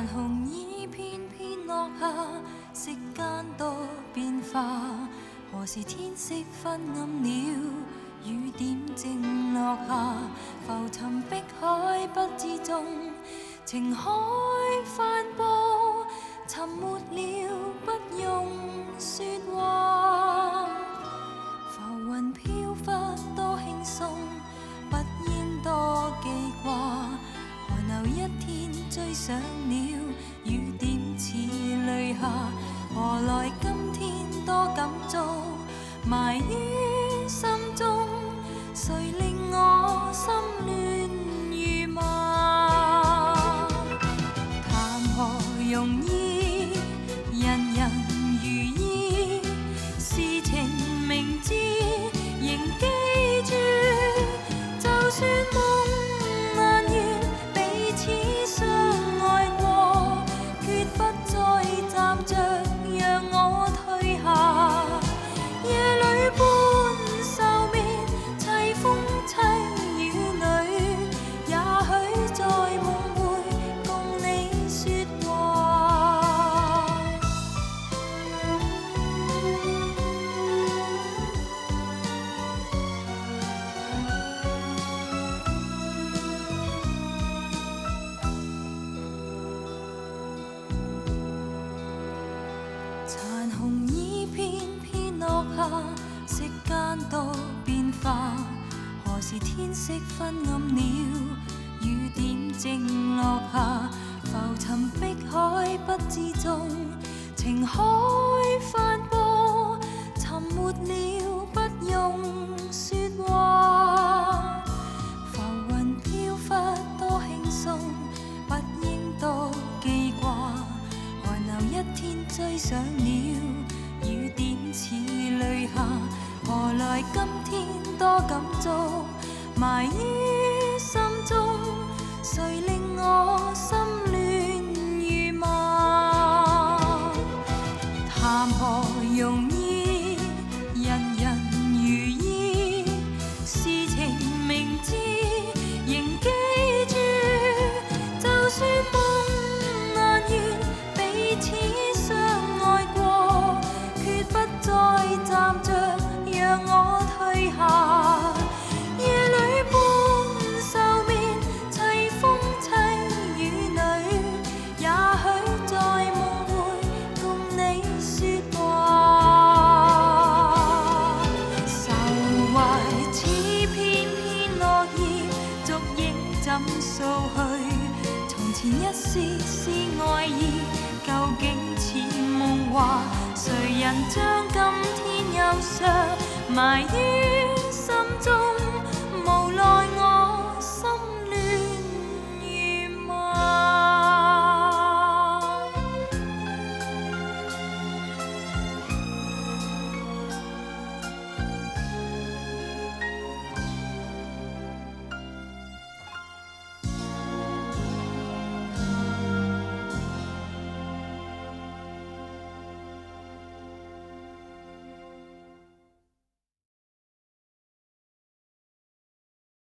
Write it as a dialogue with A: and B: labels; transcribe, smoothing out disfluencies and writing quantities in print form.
A: 殘紅已偏偏落下，世間多變化，何時天色昏暗了，雨點正落下，浮沉碧海不知蹤，情海翻波，沉沒了不用說話，浮雲飄忽多輕鬆，不應多記掛，寒流一天追上了，雨點似淚下，何來今天多感觸，埋於心中，誰令我心亂如麻？談何容易，人人如意，事情明知仍記住，就算夢難圓，彼此相愛過，決不再站着讓我退下。夜裏半愁眠，凄風凄雨裏，也許在夢會共你說話。殘紅已偏偏落下，世間多變化，何時天色昏暗了，雨點正落下，浮沉碧海不知蹤，情海翻波，沉沒了不用說話，浮雲飄忽多輕鬆，不應多記掛，寒流一天追上了，雨點似淚下，何來今天多感觸，埋於心中，誰令我心亂如麻？談何容易，人人如意，事情明知仍記住，就算夢難圓，彼此相愛過，決不再站着讓我退下。夜裏半愁眠，凄風凄雨裏，也許在夢會共你說話。愁懷似片片落葉，逐影怎掃去？從前一絲絲愛意，究竟似夢話？誰人將今天憂傷埋於心中？無奈我